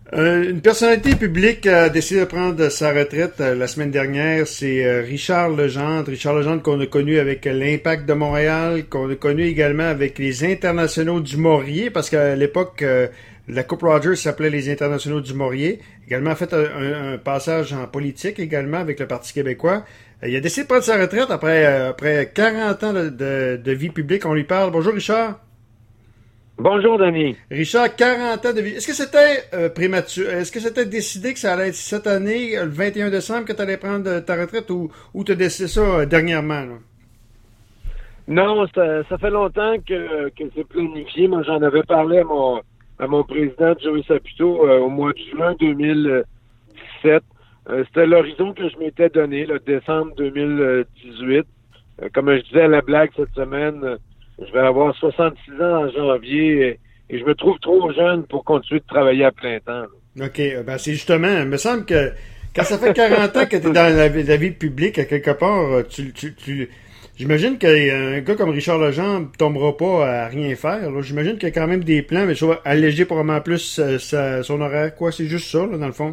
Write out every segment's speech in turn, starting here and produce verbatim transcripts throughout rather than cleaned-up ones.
Euh, une personnalité publique a décidé de prendre sa retraite euh, la semaine dernière. C'est euh, Richard Legendre. Richard Legendre qu'on a connu avec l'Impact de Montréal, qu'on a connu également avec les Internationaux du Maurier, parce qu'à l'époque, euh, la Coupe Rogers s'appelait les Internationaux du Maurier. Également fait un, un passage en politique également avec le Parti québécois. Euh, il a décidé de prendre sa retraite après, euh, après quarante ans de, de, de vie publique. On lui parle. Bonjour Richard. Bonjour, Denis. Richard, quarante ans de vie. Est-ce que c'était euh, prématuré? Est-ce que c'était décidé que ça allait être cette année, le vingt et un décembre, que tu allais prendre ta retraite ou, ou tu as décidé ça euh, dernièrement? Là? Non, ça, ça fait longtemps que, que c'est planifié. Moi, j'en avais parlé à mon, à mon président, Joey Saputo, euh, au mois de juin deux mille dix-sept. Euh, c'était l'horizon que je m'étais donné, le décembre deux mille dix-huit. Euh, comme je disais à la blague cette semaine, euh, je vais avoir soixante-six ans en janvier et, et je me trouve trop jeune pour continuer de travailler à plein temps. Là. OK. Ben c'est justement, il me semble que quand ça fait quarante ans que tu es dans la, la vie publique, à quelque part, tu, tu, tu j'imagine qu'un gars comme Richard Legendre tombera pas à rien faire. Là. J'imagine qu'il y a quand même des plans, mais ça va alléger probablement plus euh, sa, son horaire. Quoi, c'est juste ça, là, dans le fond?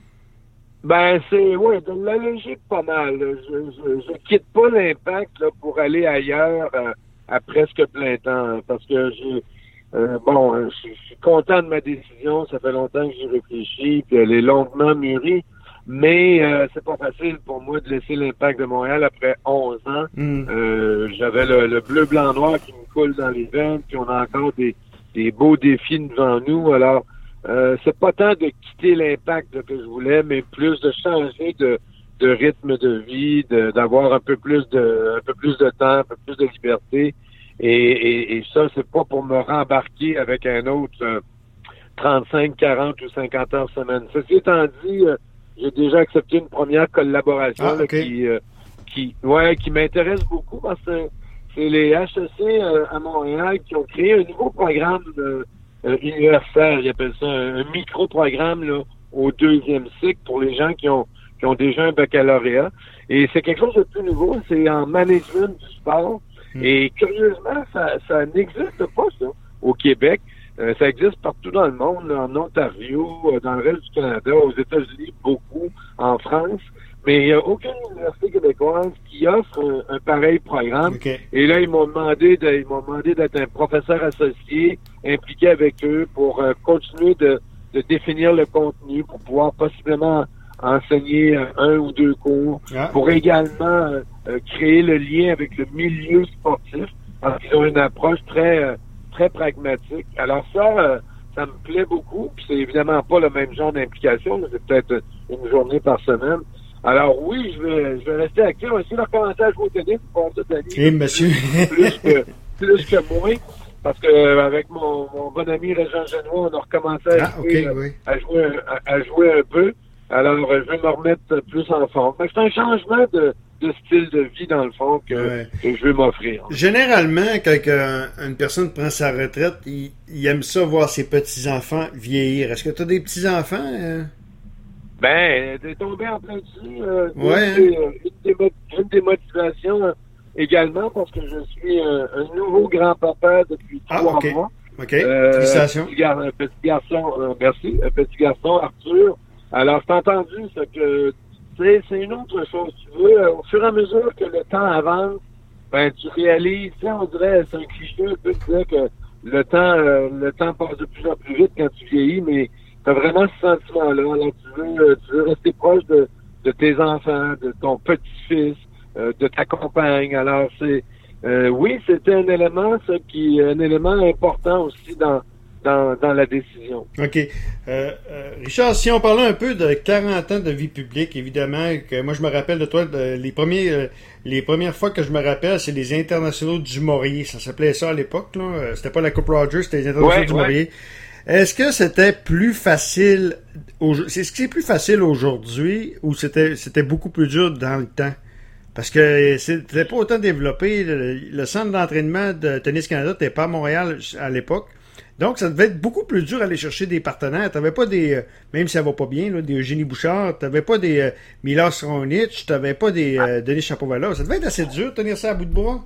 Ben, c'est, oui, de l'alléger pas mal. Là. Je, je, je quitte pas l'Impact là, pour aller ailleurs euh, à presque plein temps, hein, parce que j'ai, euh, bon, euh, je, je suis content de ma décision, ça fait longtemps que j'y réfléchis, puis elle est longuement mûrie, mais euh, c'est pas facile pour moi de laisser l'Impact de Montréal après onze ans. Mm. Euh, j'avais le, le bleu, blanc, noir qui me coule dans les veines, puis on a encore des, des beaux défis devant nous, alors euh, c'est pas tant de quitter l'Impact là, que je voulais, mais plus de changer de de rythme de vie, de, d'avoir un peu plus de un peu plus de temps, un peu plus de liberté. Et, et, et ça, c'est pas pour me rembarquer avec un autre euh, trente-cinq, quarante ou cinquante heures semaine. Ceci étant dit, euh, j'ai déjà accepté une première collaboration ah, okay. là, qui euh, qui ouais qui m'intéresse beaucoup parce que c'est les H E C euh, à Montréal qui ont créé un nouveau programme euh, euh, universitaire. Ils appellent ça un, un micro-programme là, au deuxième cycle pour les gens qui ont qui ont déjà un baccalauréat. Et c'est quelque chose de plus nouveau, c'est en management du sport. Mmh. Et curieusement, ça, ça n'existe pas, ça, au Québec. Euh, ça existe partout dans le monde, là, en Ontario, euh, dans le reste du Canada, aux États-Unis, beaucoup, en France. Mais il n'y a aucune université québécoise qui offre un, un pareil programme. Okay. Et là, ils m'ont demandé de, ils m'ont demandé d'être un professeur associé, impliqué avec eux pour euh, continuer de, de définir le contenu, pour pouvoir possiblement enseigner un ou deux cours, ah, pour également euh, créer le lien avec le milieu sportif, parce qu'ils ont une approche très euh, très pragmatique. Alors ça, euh, ça me plaît beaucoup, puis c'est évidemment pas le même genre d'implication, là, c'est peut-être une journée par semaine. Alors oui, je vais je vais rester actif. On va essayer de recommencer à jouer au tennis pour cette année. Oui, monsieur. plus que plus que moins. Parce que euh, avec mon, mon bon ami Régent Genois, on a recommencé à, ah, jouer, okay, euh, oui. à jouer à, à jouer un peu. Alors, je vais me remettre plus en forme. C'est un changement de, de style de vie, dans le fond, que, ouais. que je veux m'offrir. Généralement, quand une personne prend sa retraite, il, il aime ça voir ses petits-enfants vieillir. Est-ce que tu as des petits-enfants? Euh? Ben, t'es tombé en plein dessus. Euh, ouais. Une, hein? une, des, une des motivations euh, également, parce que je suis un, un nouveau grand-papa depuis ah, trois okay. mois. OK, euh, félicitations. Un petit, gar, un petit garçon, euh, merci, un petit garçon, Arthur. Alors, c'est entendu, c'est que c'est, c'est une autre chose. Tu veux, au fur et à mesure que le temps avance, ben tu réalises, tu sais, on dirait, c'est un cliché un peu de dire que le temps, euh, le temps passe de plus en plus vite quand tu vieillis, mais t'as vraiment ce sentiment-là. Alors, tu veux, tu veux rester proche de, de tes enfants, de ton petit-fils, euh, de ta compagne. Alors, c'est, euh, oui, c'était un élément, ça, qui, un élément important aussi dans Dans, dans la décision. OK. Euh, euh, Richard, si on parlait un peu de quarante ans de vie publique, évidemment, que moi je me rappelle de toi, de, les premiers, euh, les premières fois que je me rappelle, c'est les Internationaux du Maurier. Ça s'appelait ça à l'époque, là. C'était pas la Coupe Rogers, c'était les Internationaux ouais, du ouais. Maurier. Est-ce que c'était plus facile, au, est-ce que c'est plus facile aujourd'hui ou c'était, c'était beaucoup plus dur dans le temps? Parce que c'était pas autant développé. Le, le centre d'entraînement de Tennis Canada n'était pas à Montréal à l'époque. Donc, ça devait être beaucoup plus dur d'aller chercher des partenaires. Tu n'avais pas des, euh, même si ça va pas bien, là, des Eugénie Bouchard, tu n'avais pas des euh, Milos Raonic, tu n'avais pas des euh, Denis Chapovalov. Ça devait être assez dur de tenir ça à bout de bras.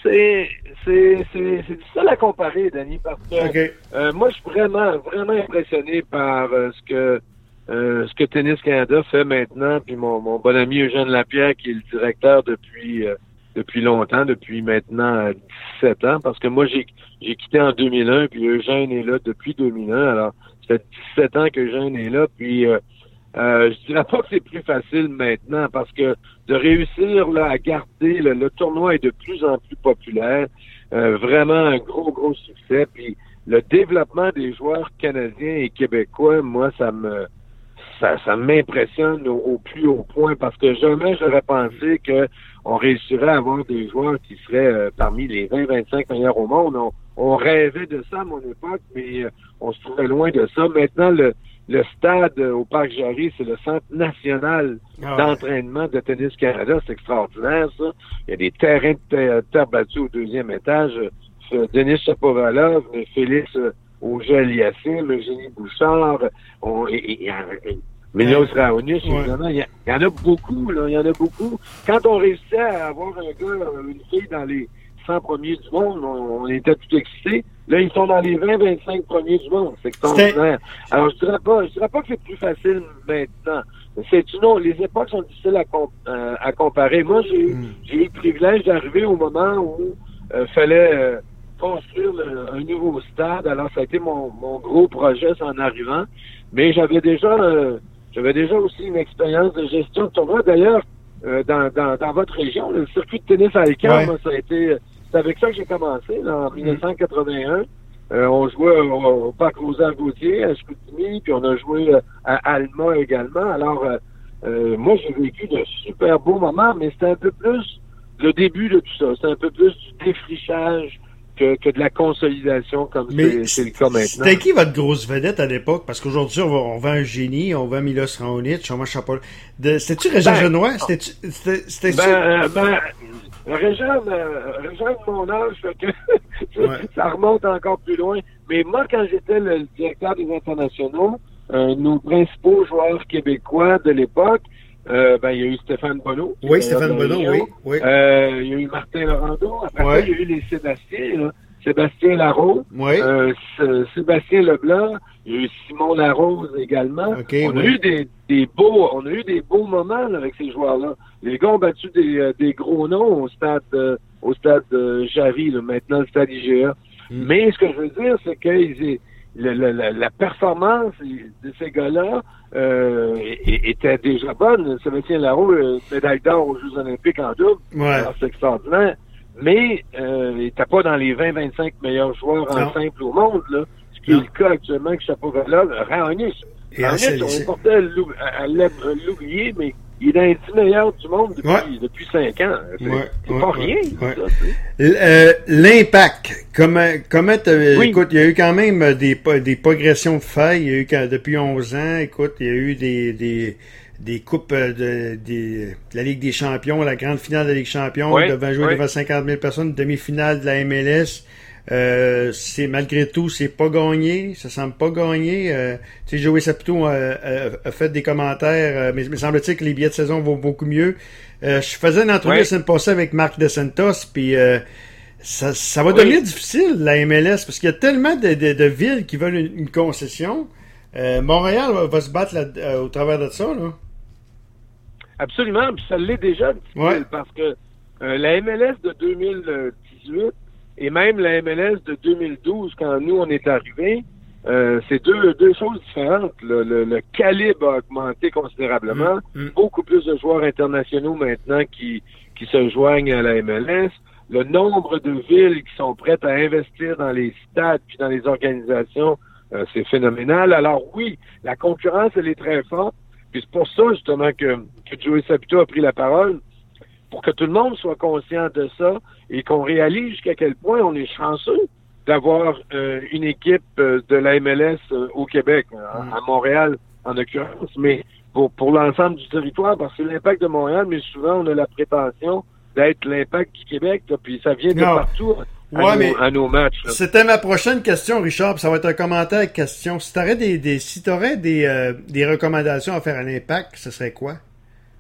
c'est, c'est, c'est, c'est difficile à comparer, Danny, parce que okay. euh, moi, je suis vraiment, vraiment impressionné par euh, ce que euh, ce que Tennis Canada fait maintenant, puis mon, mon bon ami Eugène Lapierre, qui est le directeur depuis euh, depuis longtemps, depuis maintenant dix-sept ans, parce que moi, j'ai j'ai quitté en deux mille un, puis Eugène est là depuis deux mille un, alors ça fait dix-sept ans que Eugène est là, puis euh, euh, je dirais pas que c'est plus facile maintenant, parce que de réussir là à garder, le, le tournoi est de plus en plus populaire, euh, vraiment un gros, gros succès, puis le développement des joueurs canadiens et québécois, moi, ça me ça, ça m'impressionne au, au plus haut point, parce que jamais j'aurais pensé que on réussirait à avoir des joueurs qui seraient euh, parmi les vingt à vingt-cinq meilleurs au monde. On, on rêvait de ça à mon époque, mais euh, on se trouvait loin de ça. Maintenant, le, le stade euh, au Parc Jarry, c'est le centre national ah ouais. d'entraînement de Tennis Canada. C'est extraordinaire, ça. Il y a des terrains de terre, terre battue au deuxième étage. Euh, Denis Chapovalov, Félix euh, Auger-Aliassime, Eugénie Bouchard, on, et, et, et, Milos Raonic, évidemment. Il y, il y en a beaucoup, là. Il y en a beaucoup. Quand on réussissait à avoir un gars, une fille dans les cent premiers du monde, on, on était tout excités. Là, ils sont dans les vingt à vingt-cinq premiers du monde. C'est extraordinaire. Alors, je dirais pas, je dirais pas que c'est plus facile maintenant. C'est une autre. Les époques sont difficiles à, com- euh, à comparer. Moi, j'ai, mm. j'ai eu le privilège d'arriver au moment où il euh, fallait euh, construire le, un nouveau stade. Alors, ça a été mon, mon gros projet en arrivant. Mais j'avais déjà, euh, j'avais déjà aussi une expérience de gestion de tournoi. D'ailleurs, euh, dans, dans, dans votre région, le circuit de tennis à Alcan, ouais. moi, ça a été, c'est avec ça que j'ai commencé, là, en mm. dix-neuf cent quatre-vingt-un. Euh, on jouait au, au Parc Rosaire-Gauthier, à Chicoutimi, puis on a joué à Alma également. Alors, euh, euh, moi, j'ai vécu de super beaux moments, mais c'était un peu plus le début de tout ça. C'était un peu plus du défrichage que, que de la consolidation, comme c'est, c'est le cas maintenant. C'était qui votre grosse vedette à l'époque? Parce qu'aujourd'hui, on, va, on vend un génie, on vend Milos Raonic, on vend Chapeau. C'était-tu Régent ben, Genois? C'était, c'était, c'était ben, euh, ben, Régent, euh, Régent de mon âge, fait que ouais. ça remonte encore plus loin. Mais moi, quand j'étais le, le directeur des internationaux, euh, nos principaux joueurs québécois de l'époque, euh, ben, il y a eu Stéphane Bonneau. Oui, Stéphane Bonneau, oui. oui. Euh, il y a eu Martin Laurando. Après ouais. ça, il y a eu les Sébastien, là. Sébastien Larose. Oui. Euh, Sébastien Leblanc. Il y a eu Simon Larose également. Okay, on oui. a eu des, des beaux, on a eu des beaux moments, là, avec ces joueurs-là. Les gars ont battu des, euh, des gros noms au stade, euh, au stade euh, Jarry, là, maintenant le stade I G A. Mm. Mais ce que je veux dire, c'est que ils, la, la, la performance de ces gars-là euh, était déjà bonne. Sébastien Larose, médaille d'or aux Jeux Olympiques en double. Ouais. Alors, c'est extraordinaire. Mais euh, il n'était pas dans les vingt à vingt-cinq meilleurs joueurs en non. simple au monde, là. Ce qui non. est le cas actuellement avec Chapovalov, Raonic. Raonic, on est porté à, l'ou- à l'oublier, mais il est dans les dix meilleurs du monde depuis, ouais. depuis cinq ans. C'est, ouais, c'est ouais, pas ouais, rien, ouais. ça. Euh, l'impact, comment, comment oui. écoute, il y a eu quand même des, des progressions de failles. Il y a eu quand, depuis onze ans, écoute, il y a eu des, des, des coupes de, des, de la Ligue des champions, la grande finale de la Ligue des champions, oui, devant jouer oui. devant cinquante mille personnes, demi-finale de la M L S. Euh, c'est malgré tout, c'est pas gagné, ça semble pas gagné. Euh, tu sais, Joey Saputo euh, a, a fait des commentaires, euh, mais il me semble-t-il que les billets de saison vont beaucoup mieux. Euh, je faisais une entrevue ouais. la semaine passée avec Marc DeSantos, puis euh, ça, ça va oui. devenir difficile, la M L S, parce qu'il y a tellement de, de, de villes qui veulent une, une concession. Euh, Montréal va, va se battre là, euh, au travers de ça, là. Absolument, puis ça l'est déjà difficile, ouais. parce que euh, la M L S de deux mille dix-huit et même la M L S de deux mille douze, quand nous, on est arrivés, euh, c'est deux, deux choses différentes. Le, le, le calibre a augmenté considérablement. Mmh, mmh. Beaucoup plus de joueurs internationaux maintenant qui, qui se joignent à la M L S. Le nombre de villes qui sont prêtes à investir dans les stades puis dans les organisations, euh, c'est phénoménal. Alors oui, la concurrence, elle est très forte. Puis c'est pour ça, justement, que, que Joey Saputo a pris la parole, pour que tout le monde soit conscient de ça et qu'on réalise jusqu'à quel point on est chanceux d'avoir euh, une équipe euh, de la M L S euh, au Québec, à, à Montréal en l'occurrence, mais pour, pour l'ensemble du territoire, parce que c'est l'Impact de Montréal, mais souvent on a la prétention d'être l'Impact du Québec, là, puis ça vient de non. partout à, ouais, nos, mais à nos matchs. Là. C'était ma prochaine question, Richard, puis ça va être un commentaire avec question. Si t'aurais des, des, si t'aurais des, euh, des recommandations à faire à l'Impact, ce serait quoi?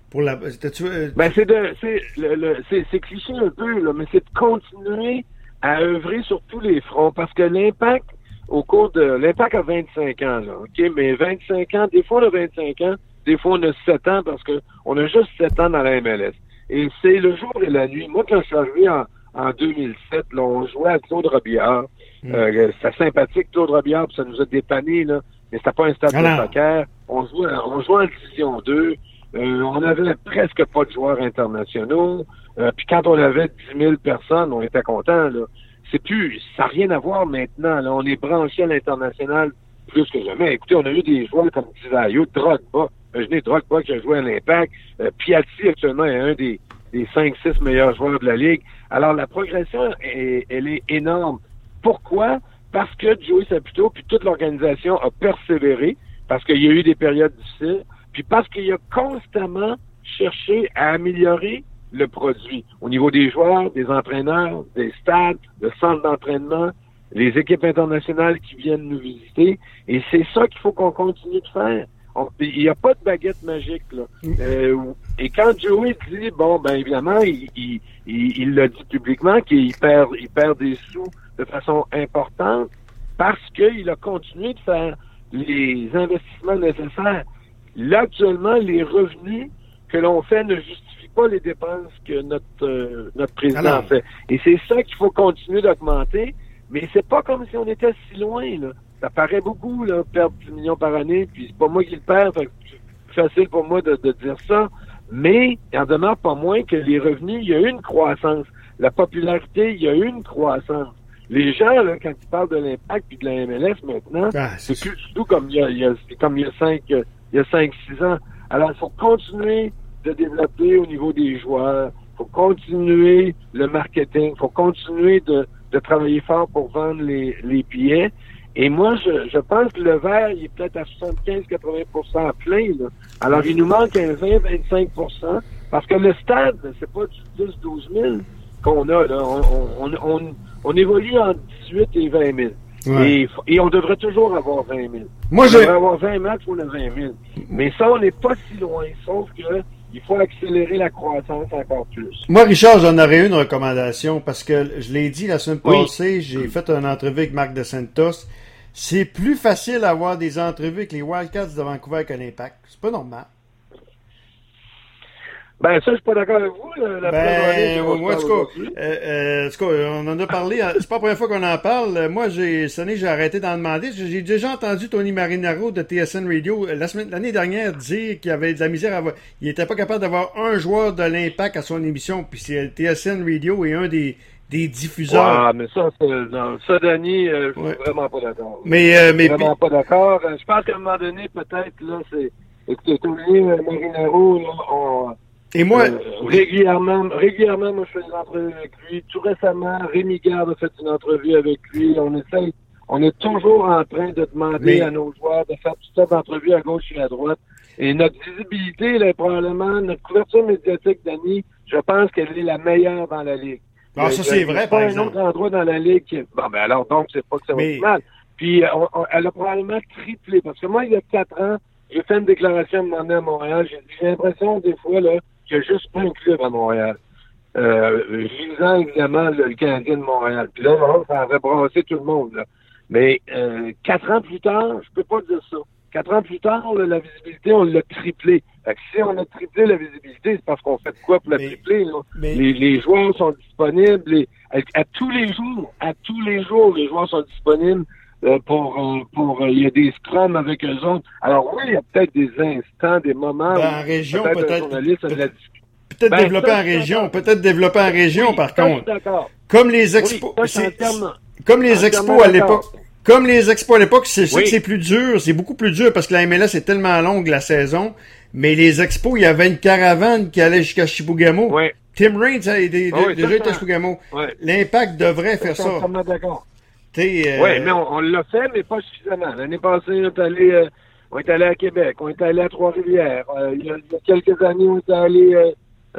Pour la, euh... Ben, c'est de, c'est, le, le, c'est, c'est cliché un peu, là, mais c'est de continuer à œuvrer sur tous les fronts, parce que l'impact, au cours de, l'impact a vingt-cinq ans, là, ok, mais vingt-cinq ans, des fois on a vingt-cinq ans, des fois on a sept ans, parce que on a juste sept ans dans la M L S. Et c'est le jour et la nuit. Moi, quand je suis arrivé en, en deux mille sept, là, on jouait à Claude Robillard. Mm. Euh, c'était sympathique, Claude Robillard, puis ça nous a dépanné, là, mais c'était pas un stade ah de soccer. On jouait, on jouait en division deux. Euh, on avait presque pas de joueurs internationaux. Euh, puis quand on avait dix mille personnes, on était contents, là. C'est plus, ça n'a rien à voir maintenant, là. On est branché à l'international plus que jamais. Écoutez, on a eu des joueurs comme Divayo, Drogba. Imaginez Drogba qui a joué à l'Impact. Euh, Piatti, actuellement, est un des, des cinq six meilleurs joueurs de la Ligue. Alors, la progression, est, elle est énorme. Pourquoi? Parce que Joey Saputo, puis toute l'organisation a persévéré, parce qu'il y a eu des périodes difficiles, puis parce qu'il a constamment cherché à améliorer le produit au niveau des joueurs, des entraîneurs, des stades, de centres d'entraînement, les équipes internationales qui viennent nous visiter. Et c'est ça qu'il faut qu'on continue de faire. Il n'y a pas de baguette magique, là. Euh, et quand Joey dit, bon, ben évidemment, il, il, il, il l'a dit publiquement qu'il perd, il perd des sous de façon importante parce qu'il a continué de faire les investissements nécessaires. Là, actuellement, les revenus que l'on fait ne justifient pas les dépenses que notre euh, notre président Alors... fait. Et c'est ça qu'il faut continuer d'augmenter, mais c'est pas comme si on était si loin, là. Ça paraît beaucoup, là, perdre dix millions par année, puis c'est pas moi qui le perds, fait que c'est facile pour moi de, de dire ça, mais il en demeure pas moins que les revenus, il y a eu une croissance. La popularité, il y a eu une croissance. Les gens, là, quand ils parlent de l'impact puis de la M L S maintenant, ah, c'est, c'est plus du tout comme il y a, il y a, comme il y a cinq, il y a cinq, six ans. Alors, il faut continuer de développer au niveau des joueurs, il faut continuer le marketing, il faut continuer de, de travailler fort pour vendre les, les billets. Et moi, je, je pense que le verre, il est peut-être à soixante-quinze à quatre-vingts pour cent plein, là. Alors, il nous manque un vingt à vingt-cinq pour cent parce que le stade, c'est pas du dix à douze mille qu'on a, là. On, on, on, on évolue entre dix-huit et vingt mille. Ouais. Et, et on devrait toujours avoir vingt mille. Moi, on je... devrait avoir vingt matchs pour le vingt mille. Mais ça, on n'est pas si loin, sauf que il faut accélérer la croissance encore plus. Moi, Richard, j'en aurais une recommandation parce que je l'ai dit la semaine passée, oui. J'ai fait une entrevue avec Marc DeSantos. C'est plus facile d'avoir des entrevues avec les Wildcats de Vancouver qu'à l'Impact. C'est pas normal. Ben, ça, je suis pas d'accord avec vous. La ben, moi, en tout cas, euh, euh, on en a parlé. C'est pas la première fois qu'on en parle. Moi, j'ai, cette année, j'ai arrêté d'en demander. J'ai déjà entendu Tony Marinaro de T S N Radio la semaine, l'année dernière dire qu'il avait de la misère à avoir, il était pas capable d'avoir un joueur de l'Impact à son émission. Puis c'est T S N Radio est un des, des diffuseurs. Ah, mais ça, c'est, non, ça, Danny, euh, je suis ouais. vraiment pas d'accord. Mais, euh, mais. Je suis vraiment pas d'accord. Je pense qu'à un moment donné, peut-être, là, c'est, écoutez, Tony Marinaro, là, on, Et moi, euh, régulièrement, régulièrement, moi, je fais des entrevues avec lui. Tout récemment, Rémi Garde a fait une entrevue avec lui. On essaye, on est toujours en train de demander mais... à nos joueurs de faire toutes sortes d'entrevues à gauche et à droite. Et notre visibilité, là, probablement, notre couverture médiatique, Dany, je pense qu'elle est la meilleure dans la Ligue. Ah, ça, c'est vrai, par exemple. Il n'y a pas un autre endroit dans la Ligue qui... Bon, ben alors, donc, c'est pas que ça va mais... mal. Puis, on, on, elle a probablement triplé. Parce que moi, il y a quatre ans, j'ai fait une déclaration à un moment donné à Montréal. J'ai, j'ai l'impression, des fois, là, qu'il n'y a juste pas un club à Montréal. Euh, visant, évidemment, le, le Canadien de Montréal. Puis là, ça avait brassé tout le monde, là. Mais, euh, quatre ans plus tard, je peux pas dire ça. Quatre ans plus tard, là, la visibilité, on l'a triplé. Fait que si on a triplé la visibilité, c'est parce qu'on fait de quoi pour la mais, tripler, là? Mais... Les, les joueurs sont disponibles. Les, à, à tous les jours, à tous les jours, les joueurs sont disponibles. Euh, pour, euh, pour, euh, il y a des scrums avec eux autres. Alors oui, il y a peut-être des instants, des moments ben, où en région, peut-être, peut-être, peut-être, peut-être, peut-être ben, développer ça, en région, peut-être développer en région, oui, par ça, contre. Comme les expos, oui, ça, c'est, c'est, comme les expos à l'époque. Comme les expos à l'époque, c'est sûr oui. que c'est plus dur, c'est beaucoup plus dur parce que la M L S est tellement longue la saison. Mais les expos, il y avait une caravane qui allait jusqu'à Chibougamau. Oui. Tim Raines a été, oh, oui, déjà été à Chibougamau. Oui. L'Impact devrait faire ça. Je suis d'accord. Euh... Oui, mais on, on l'a fait, mais pas suffisamment. L'année passée, on est allé, euh, on est allé à Québec, on est allé à Trois-Rivières. Euh, il, y a, il y a quelques années, on est allé euh,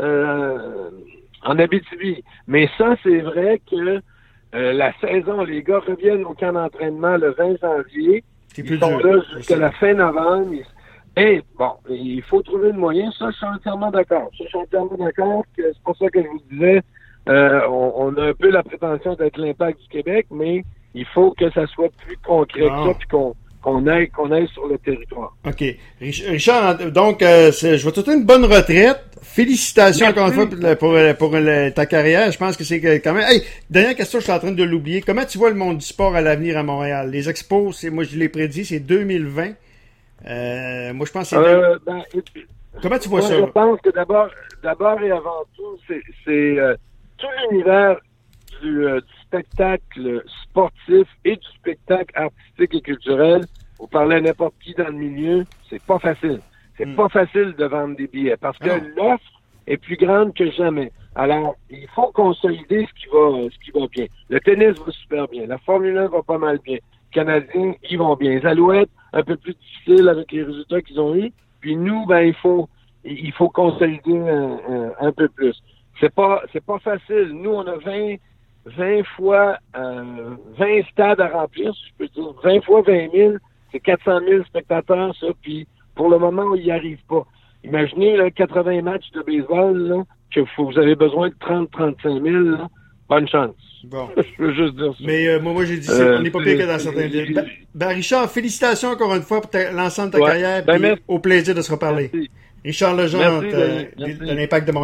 euh, en Abitibi. Mais ça, c'est vrai que euh, la saison, les gars reviennent au camp d'entraînement le vingt janvier. C'est plus ils sont dur. là jusqu'à la fin novembre. Ils, Et bon, il faut trouver le moyen. Ça, je suis entièrement d'accord. Ça, je suis entièrement d'accord. Que c'est pour ça que je vous disais, euh, on, on a un peu la prétention d'être l'Impact du Québec, mais il faut que ça soit plus concret non. que ça, puis qu'on qu'on aille, qu'on aille sur le territoire. OK. Richard, donc, euh, je vais te souhaiter une bonne retraite. Félicitations Merci. encore une fois pour, pour, pour le, ta carrière. Je pense que c'est quand même... Hey, dernière question, je suis en train de l'oublier. Comment tu vois le monde du sport à l'avenir à Montréal? Les expos, c'est, moi je l'ai prédit, c'est deux mille vingt. Euh, moi, je pense que c'est... Euh, deux... ben, Comment tu vois moi, ça? je pense que d'abord, d'abord et avant tout, c'est, c'est euh, tout l'univers du, euh, du spectacle sportif et du spectacle artistique et culturel. Vous parlez à n'importe qui dans le milieu, c'est pas facile. C'est mm. pas facile de vendre des billets parce que oh. l'offre est plus grande que jamais. Alors, il faut consolider ce qui va, ce qui va bien. Le tennis va super bien. La Formule un va pas mal bien. Les Canadiens, ils vont bien. Les Alouettes, un peu plus difficile avec les résultats qu'ils ont eus. Puis nous, ben, il faut, il faut consolider un, un, un peu plus. C'est pas, c'est pas facile. Nous, on a vingt, vingt fois, euh, vingt stades à remplir, si je peux dire. vingt fois vingt mille, c'est quatre cent mille spectateurs, ça. Puis pour le moment, on n'y arrive pas. Imaginez, là, quatre-vingts matchs de baseball, là, que vous avez besoin de trente à trente-cinq mille, là. Bonne chance. Bon. Je veux juste dire ça. Mais euh, moi, moi, j'ai dit, euh, on n'est pas pire que dans certains villes. Ben, ben, Richard, félicitations encore une fois pour ta, l'ensemble de ta ouais. carrière. Ben, au plaisir de se reparler. Merci. Richard Legendre, euh, de l'Impact de Montréal.